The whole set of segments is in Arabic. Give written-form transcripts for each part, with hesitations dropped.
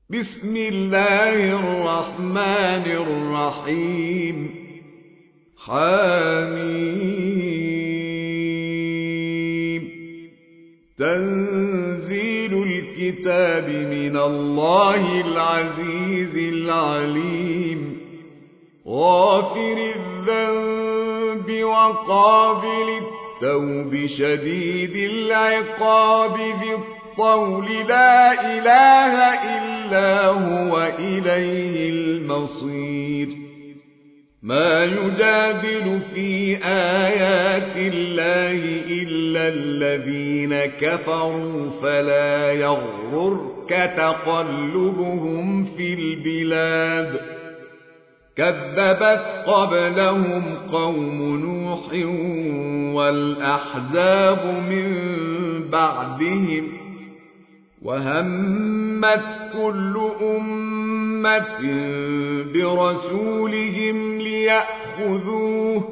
بسم الله الرحمن الرحيم. حميم. تنزيل الكتاب من الله العزيز العليم. غافر الذنب وقابل التوب شديد العقاب ذي الطول لا إله إلا هو إليه المصير. ما يجادل في آيات الله إلا الذين كفروا فلا يغررك تقلبهم في البلاد. كذبت قبلهم قوم نوح والأحزاب من بعدهم وهمت كل أمة برسولهم ليأخذوه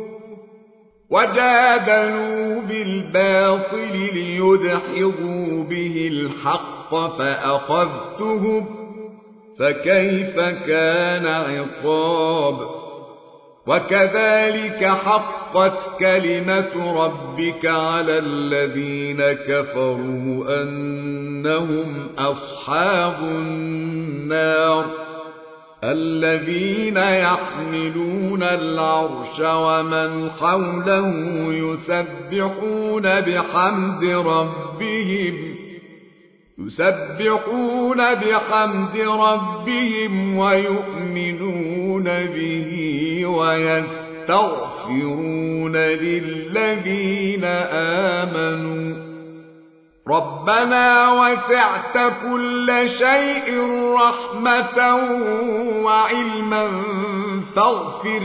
وجادلوا بالباطل ليدحضوا به الحق فأخذتهم فكيف كان عقاب. وكذلك حقت كلمة ربك على الذين كفروا أنهم أصحاب النار. الذين يحملون العرش ومن حوله يسبحون بحمد ربهم ويؤمنون به ويستغفرون للذين آمنوا ربنا وسعت كل شيء رحمة وعلما فاغفر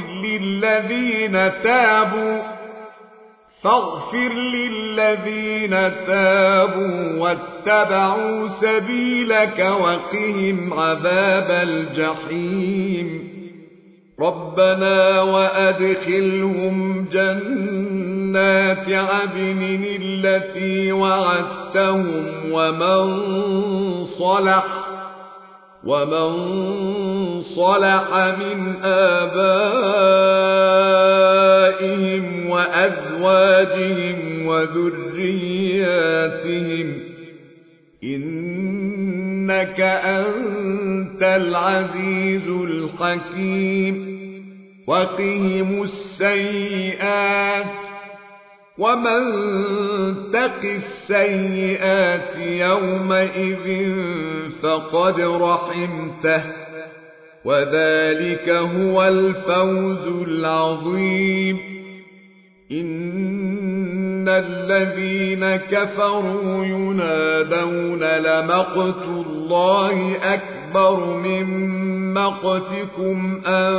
للذين تابوا واتبعوا سبيلك وقهم عذاب الجحيم. ربنا وأدخلهم جنات عدن التي وعدتهم ومن صلح من آبائهم وأزواجهم وذرياتهم إنك أنت العزيز الحكيم. وقهم السيئات ومن تق السيئات يومئذ فقد رحمته وذلك هو الفوز العظيم. إن الذين كفروا ينادون لمقت الله أكبر من مقتكم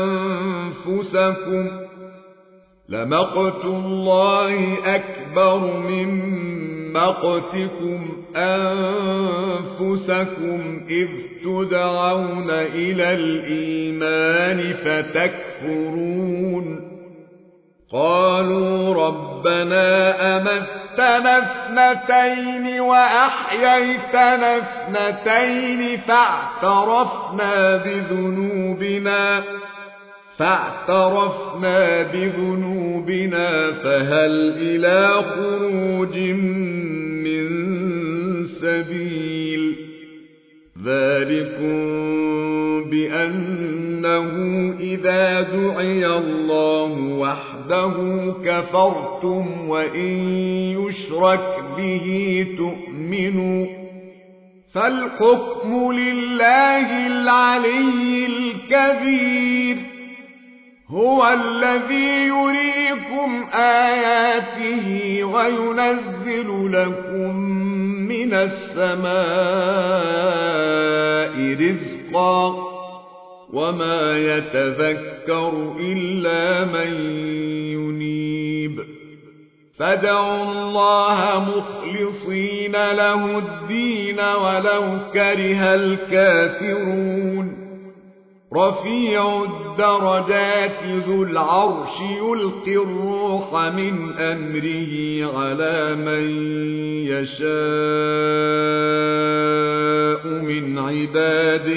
أنفسكم إذ تدعون إلى الإيمان فتكفرون. قالوا ربنا أمتنا اثنتين وأحييتنا اثنتين فاعترفنا بذنوبنا فهل إلى خروج من سبيل. ذلكم بأنه إذا دعي الله وحده كفرتم وإن يشرك به تؤمنوا. فالحكم لله العلي الكبير. هو الذي يريكم آياته وينزل لكم من السماء رزقا وما يتذكر إلا من ينيب. فادعوا الله مخلصين له الدين ولو كره الكافرون. رفيع الدرجات ذو العرش يلقي الروح من أمره على من يشاء من عباده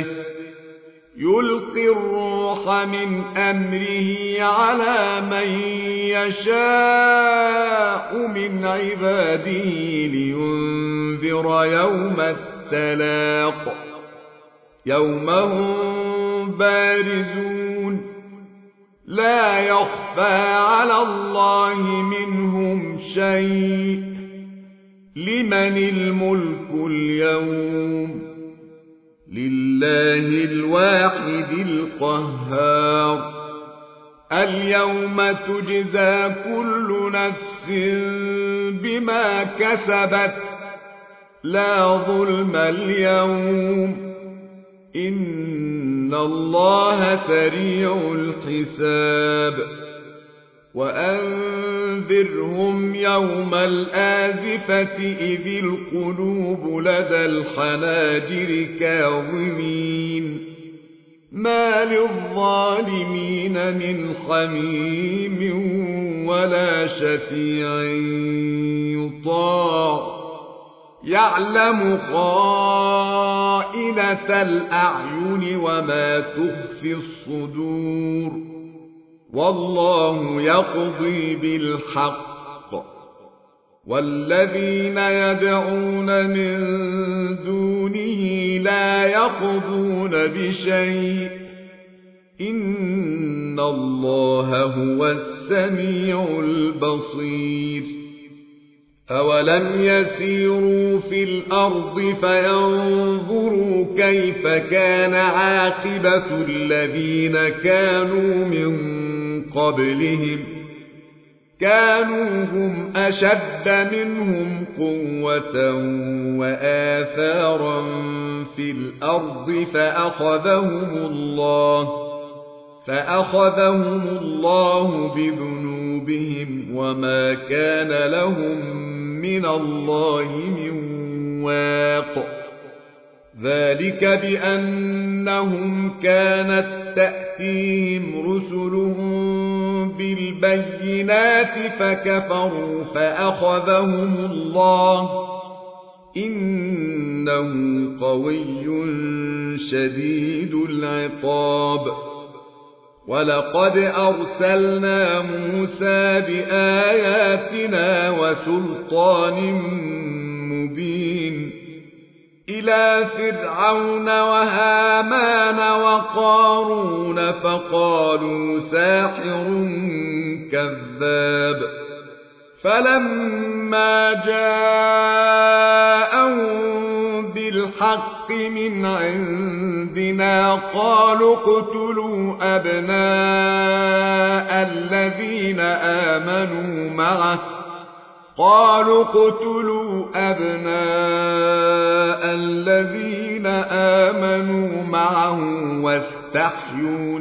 لينذر يوم التلاق يوم هم بارزون لا يخفى على الله منهم شيء لمن الملك اليوم لله الواحد القهار اليوم تجزى كل نفس بما كسبت لا ظلم اليوم إن الله سريع الحساب وأنذرهم يوم الآزفة إذ القلوب لدى الحناجر كاظمين ما للظالمين من حميم ولا شفيع يطاع يعلم خائنة الأعين وما تخفي الصدور والله يقضي بالحق والذين يدعون من دونه لا يقضون بشيء إن الله هو السميع البصير أولم يسيروا في الأرض فينظروا كيف كان عاقبة الذين كانوا من قبلهم كانوا هم أشد منهم قوة وآثارا في الأرض فأخذهم الله بذنوبهم وما كان لهم من الله من واق ذلك بأنهم كانت تأتيهم رسلهم بالبينات فكفروا فأخذهم الله إنه قوي شديد العقاب ولقد أرسلنا موسى بآياتنا وسلطان مبين إلى فرعون وهامان وقارون فقالوا ساحر كذاب فلما جاءهم بالحق من عندنا قالوا اقتلوا أبناء الذين آمنوا معه واستحيوا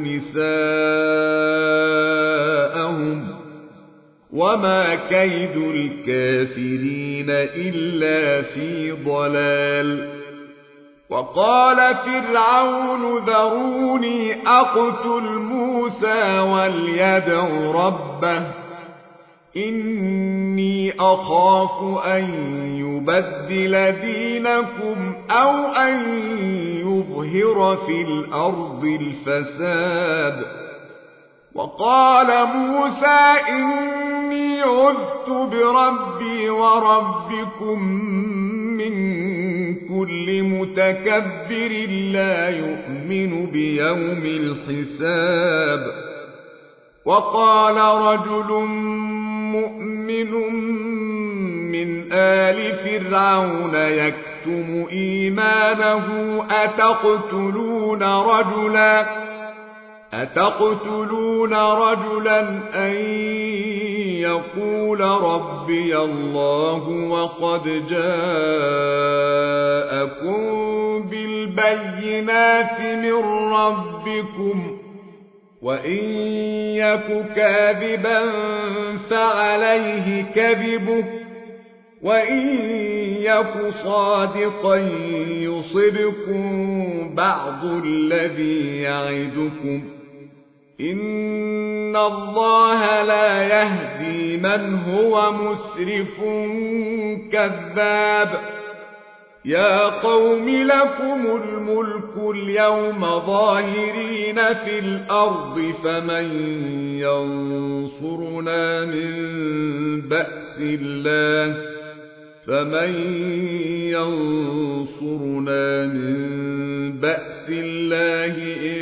نساءهم وما كيد الكافرين إلا في ضلال وقال فرعون ذروني أقتل موسى وليدع ربه إني أخاف أن يبدل دينكم أو أن يظهر في الأرض الفساد وقال موسى إني عذت بربي وربكم من كل متكبر لا يؤمن بيوم الحساب وقال رجل مؤمن من آل فرعون يكتم إيمانه أتقتلون رجلا أن يقول ربي الله وقد جاءكم بالبينات من ربكم وإن يك كاذبا فعليه كذبه وإن يك صادقا يصبكم بعض الذي يعدكم إن الله لا يهدي من هو مسرف كذاب يا قوم لكم الملك اليوم ظاهرين في الأرض فمن ينصرنا من بأس الله إن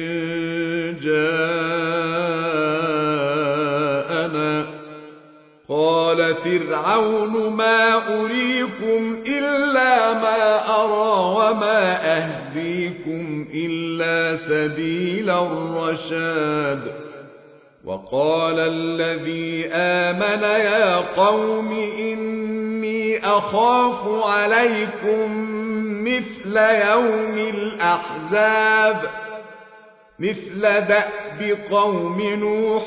جاءنا قال فرعون ما أريكم إلا ما أرى وما أهديكم إلا سبيل الرشاد وقال الذي آمن يا قوم إني أخاف عليكم مثل يوم الأحزاب مثل دأب قوم نوح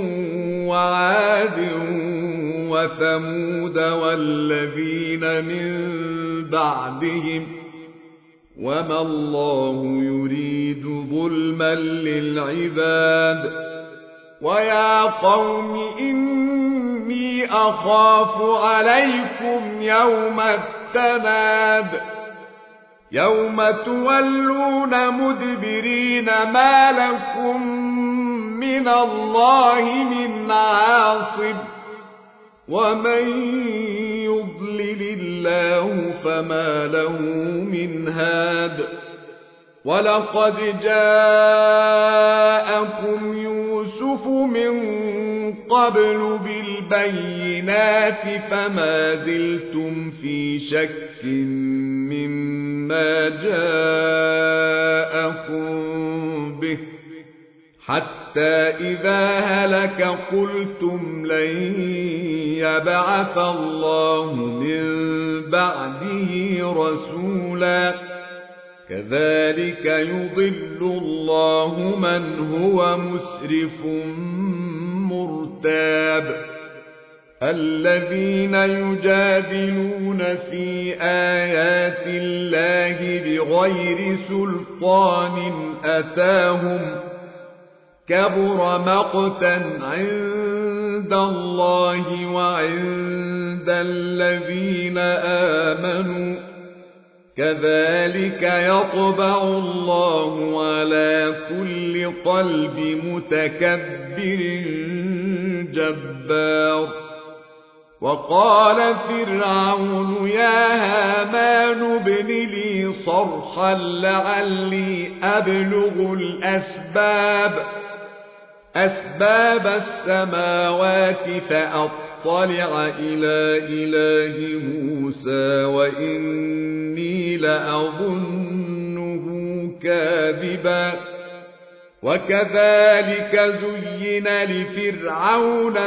وعاد وثمود والذين من بعدهم وما الله يريد ظلما للعباد ويا قوم إني أخاف عليكم يوم التناد يوم تولون مدبرين ما لكم من الله من عاصم ومن يضلل الله فما له من هاد ولقد جاءكم يوسف من قبل بالبينات فما زلتم في شك مما جاءكم به حتى إذا هلك قلتم لن يبعث الله من بعده رسولا كذلك يضل الله من هو مسرف مرتاب الذين يجادلون في آيات الله بغير سلطان أتاهم كبر مقتا عند الله وعند الذين آمنوا كذلك يطبع الله على كل قلب متكبر جبار وقال فرعون يا هامان ابن لي صرحا لعلي أبلغ أسباب السماوات فأطلع إلى إله موسى وإني لأظنه كاذبا وكذلك زين لفرعون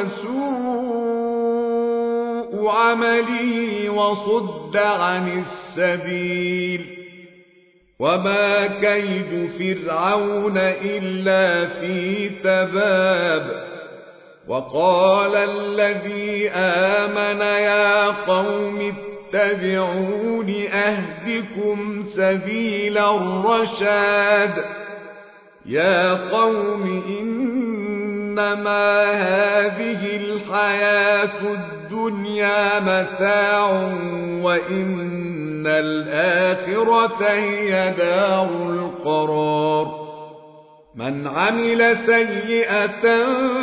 سوء عمله وصد عن السبيل وما كيد فرعون إلا في تباب وقال الذي آمن يا قوم اتبعون أهدكم سبيل الرشاد يا قوم إنما هذه الحياة الدنيا متاع وإن الآخرة هي دار القرار من عمل سيئة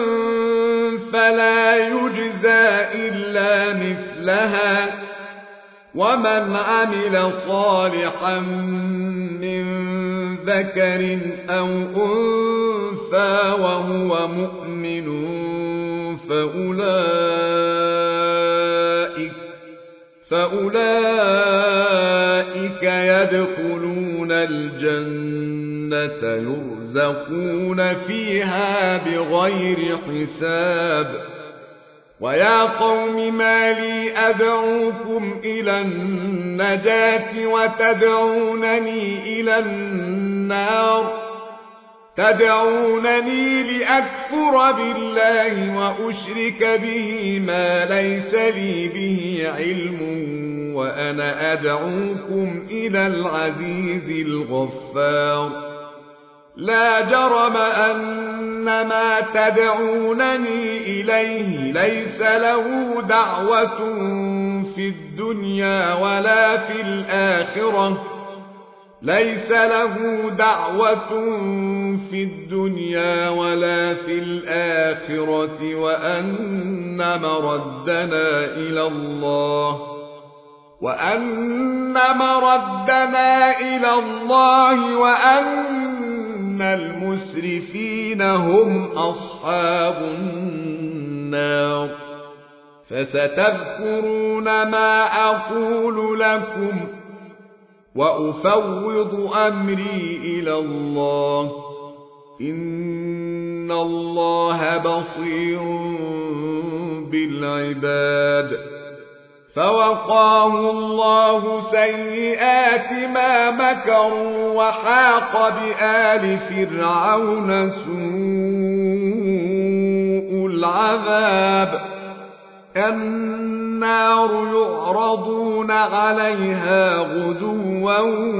فلا يجزى إلا مثلها ومن عمل صالحا من ذكر أو أنثى وهو مؤمن فأولئك يدخلون الجنة يرزقون فيها بغير حساب ويا قوم ما لي أدعوكم إلى النجاة وتدعونني إلى النار تدعونني لأكفر بالله وأشرك به ما ليس لي به علم وأنا أدعوكم إلى العزيز الغفار لا جرم أن ما تدعونني إليه ليس له دعوة في الدنيا ولا في الآخرة وأن مردنا إلى الله وأن المسرفين هم أصحاب النار فستذكرون ما أقول لكم وأفوض أمري إلى الله إن الله بصير بالعباد فوقاه الله سيئات ما مكروا وحاق بآل فرعون سوء العذاب النار يعرضون عليها غدوا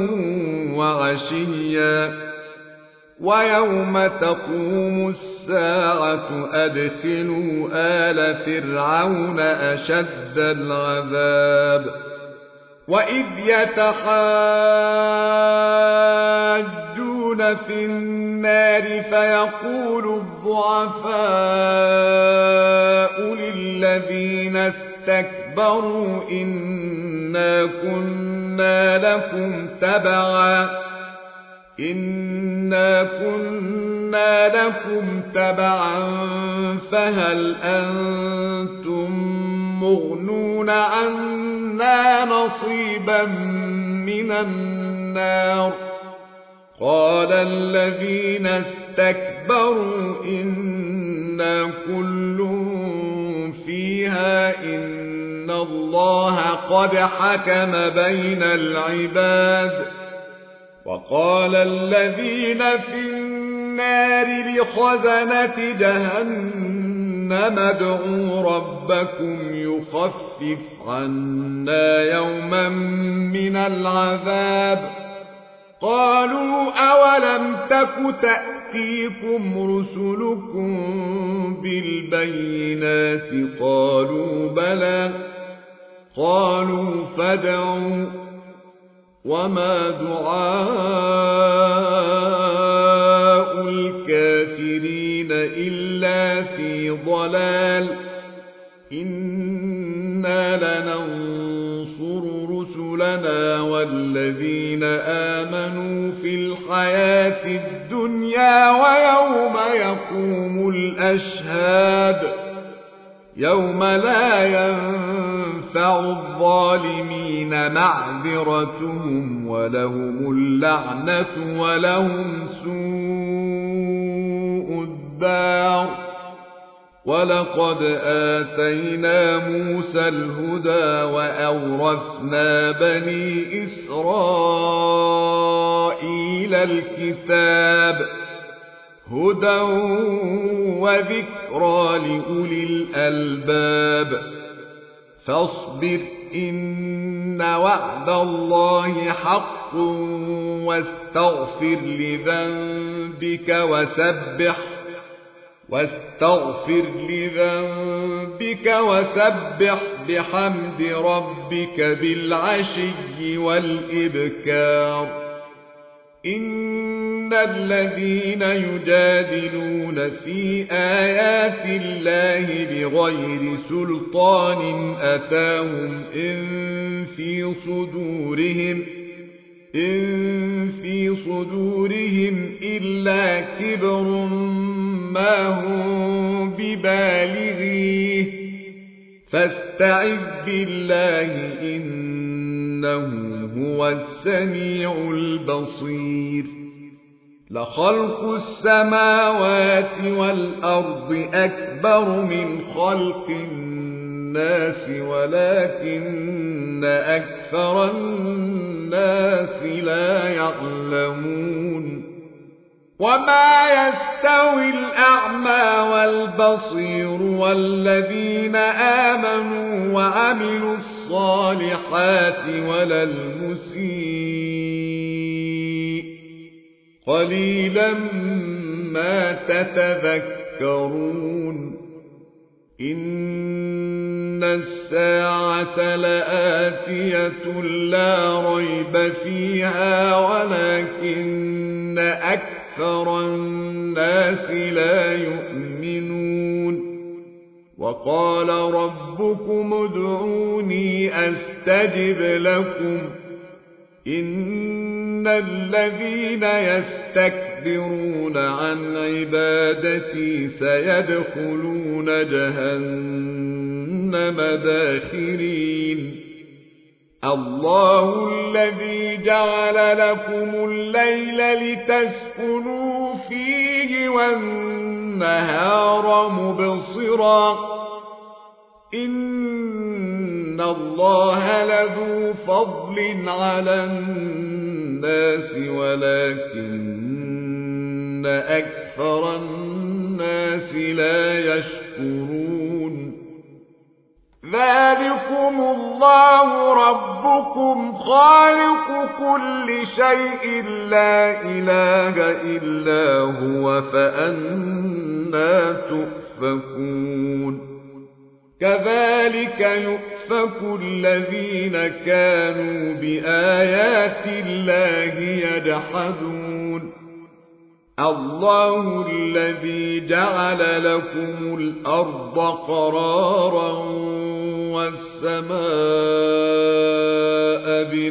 وعشيا ويوم تقوم الساعة أدخلوا آل فرعون أشد العذاب وإذ يتحاجون في النار فيقول الضعفاء للذين استكبروا إنا كنا لكم تبعا فهل أنتم مغنون عنا نصيبا من النار قال الذين استكبروا إنا كل فيها إن الله قد حكم بين العباد وقال الذين في النار لخزنة جهنم ادعوا ربكم يخفف عنا يوما من العذاب قالوا أولم تك تأتيكم رسلكم بالبينات قالوا بلى قالوا فادعوا وما دعاء الكافرين إلا في ضلال إنا لننصر رسلنا والذين آمنوا في الحياة الدنيا ويوم يقوم الأشهاد يوم لا ينفع الظالمين معذرتهم ولهم اللعنة ولهم سوء الدار ولقد آتينا موسى الهدى وأورثنا بني إسرائيل الكتاب هدى وذكرى لأولي الألباب فاصبر إن وعد الله حق واستغفر لذنبك وسبح بحمد ربك بالعشي والإبكار إن الذين يجادلون في آيات الله بغير سلطان أتاهم إن في صدورهم إلا كبر ما هم ببالغيه فاستعذ بالله إنه هو السميع البصير لخلق السماوات والأرض أكبر من خلق الناس ولكن أكثر الناس لا يعلمون وما يستوي الأعمى والبصير والذين آمنوا وعملوا الصالحات ولا المسيء قليلا ما تتذكرون إن الساعة لآتية لا ريب فيها ولكن أكثر الناس لا يؤمنون وقال ربكم ادعوني أستجب لكم إن الذين يستكبرون عن عبادتي سيدخلون جهنم داخرين الله الذي جعل لكم الليل لتسكنوا فيه والنهار مبصرا إن الله لذو فضل على الناس ولكن أكثر الناس لا يشكرون ذلكم الله ربكم خالق كل شيء لا إله إلا هو فأنى تؤفكون كذلك يؤفك الذين كانوا بآيات الله يجحدون الله الذي جعل لكم الأرض قرارا والسماء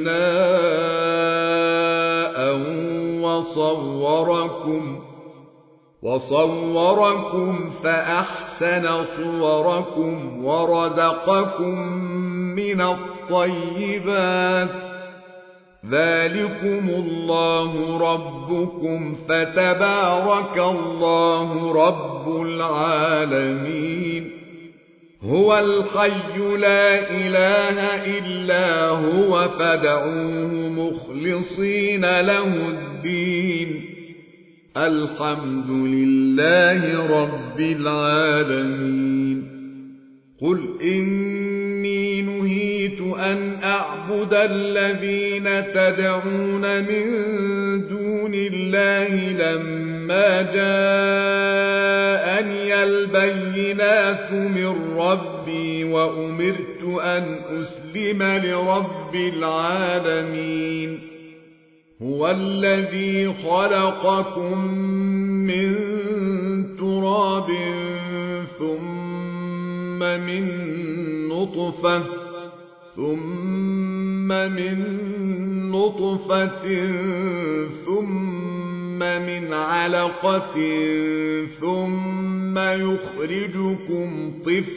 بناء وصوركم فأحسن صوركم ورزقكم من الطيبات ذلكم الله ربكم فتبارك الله رب العالمين هو الحي لا إله إلا هو فادعوه مخلصين له الدين الحمد لله رب العالمين قل إني نهيت أن أعبد الذين تدعون من دون الله لما جاءني البينات من ربي وأمرت أن أسلم لرب العالمين هو الذي خلقكم من تراب ثم من نطفة ثم من علقة ثم يخرجكم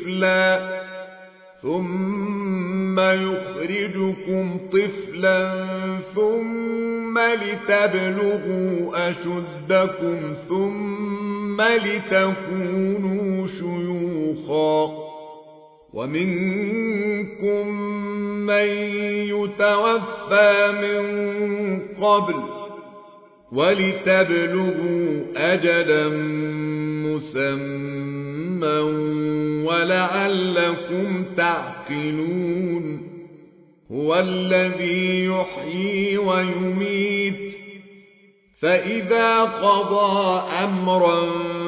طفلا ثم لتبلغوا أشدكم ثم لتكونوا شيوخا ومنكم من يتوفى من قبل ولتبلغوا أجلا مسمى ولعلكم تعقلون هو الذي يحيي ويميت فإذا قضى أمرا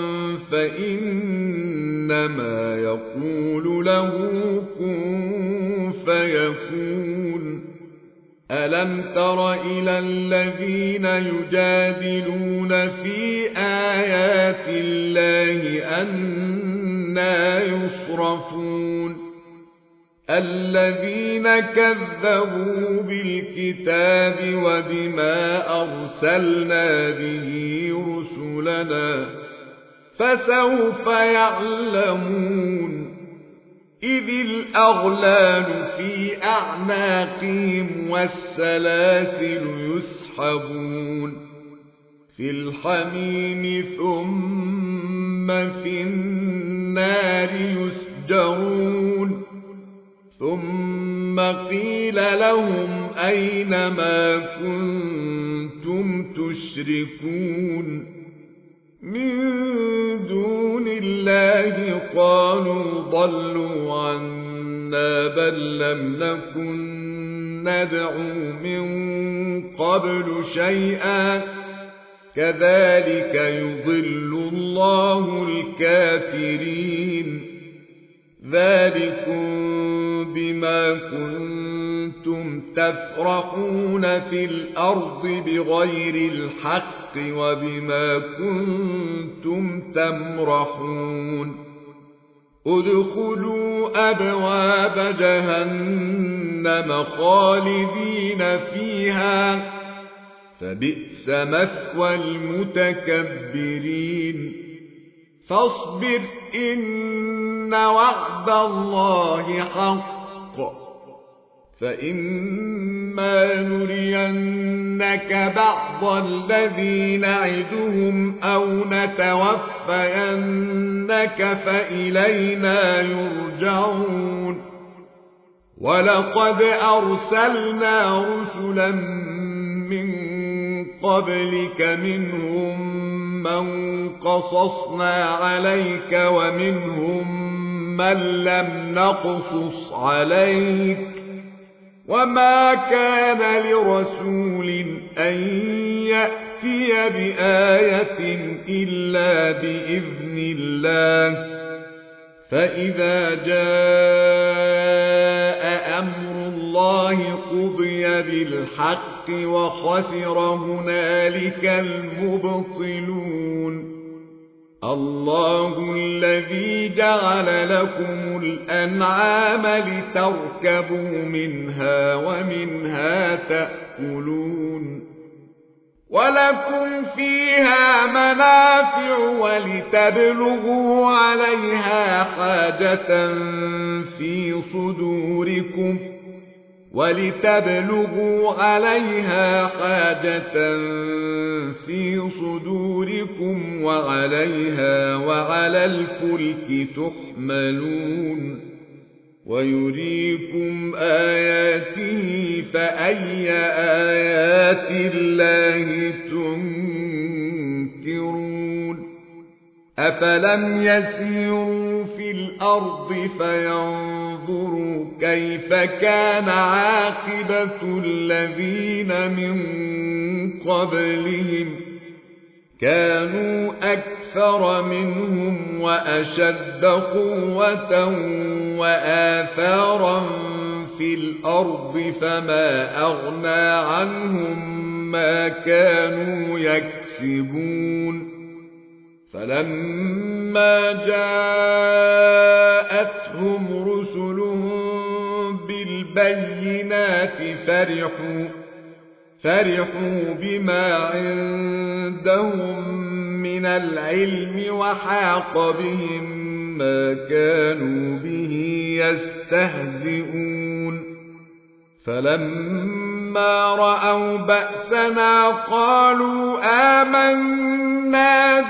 فإنما يقول له كن فيكون ألم تر إلى الذين يجادلون في آيات الله أنى يصرفون الذين كذبوا بالكتاب وبما أرسلنا به رسلنا فسوف يعلمون إذ الأغلال في أعناقهم والسلاسل يسحبون في الحميم ثم في النار يسجرون ثم قيل لهم أين ما كنتم يشركون من دون الله قالوا ضلوا عنا بل لم نكن ندعو من قبل شيئا كذلك يضل الله الكافرين ذلكم بما كنتم تفرحون في الأرض بغير الحق وبما كنتم تمرحون ادخلوا أبواب جهنم خالدين فيها فبئس مثوى المتكبرين فاصبر إن وعد الله حق فإما نرينك بعض الذي نعدهم أو نتوفينك فإلينا يرجعون ولقد أرسلنا رسلا من قبلك منهم من قصصنا عليك ومنهم من لم نقصص عليك وما كان لرسول أن يأتي بآية إلا بإذن الله فإذا جاء أمر الله قضي بالحق وخسر هنالك المبطلون الله الذي جعل لكم الأنعام لتركبوا منها ومنها تأكلون ولكم فيها منافع ولتبلغوا عليها حاجة في صدوركم وعليها وعلى الفلك تحملون ويريكم آياته فأي آيات الله تنكرون أفلم يسيروا في الأرض فينظروا كيف كان عاقبة الذين من قبلهم كانوا أكثر منهم وأشد قوة وآثارا في الأرض فما أغنى عنهم ما كانوا يكسبون فلما جاءتهم رسلهم بالبينات فرحوا بما عندهم من العلم وحاق بهم ما كانوا به يستهزئون فلما رأوا بأسنا قالوا آمنا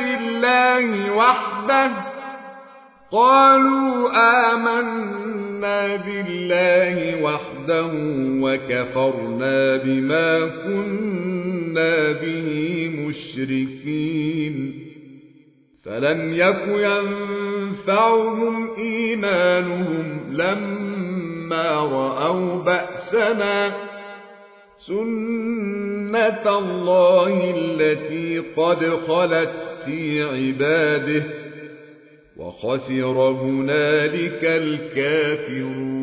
بالله وحده وكفرنا بما كنا به مشركين فلم يك ينفعهم إيمانهم لما رأوا بأسنا سنة الله التي قد خلت في عباده وخسر هنالك الكافرون